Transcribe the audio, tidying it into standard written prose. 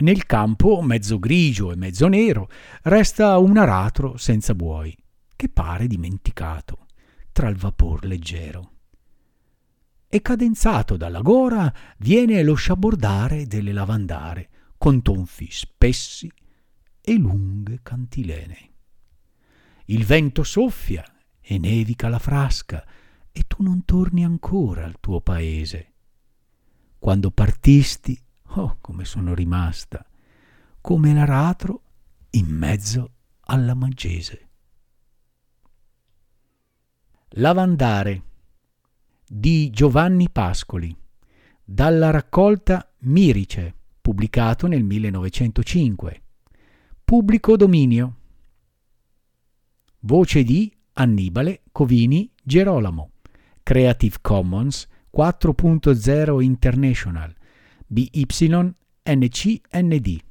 Nel campo, mezzo grigio e mezzo nero, resta un aratro senza buoi, che pare dimenticato tra il vapor leggero. E cadenzato dalla gora viene lo sciabordare delle lavandare, con tonfi spessi e lunghe cantilene. Il vento soffia e nevica la frasca, e tu non torni ancora al tuo paese. Quando partisti, oh, come sono rimasta, come l'aratro in mezzo alla Maggese. Lavandare di Giovanni Pascoli, dalla raccolta Mirice, pubblicato nel 1905. Pubblico dominio. Voce di Annibale Covini Gerolamo. Creative Commons 4.0 International. BY NCND.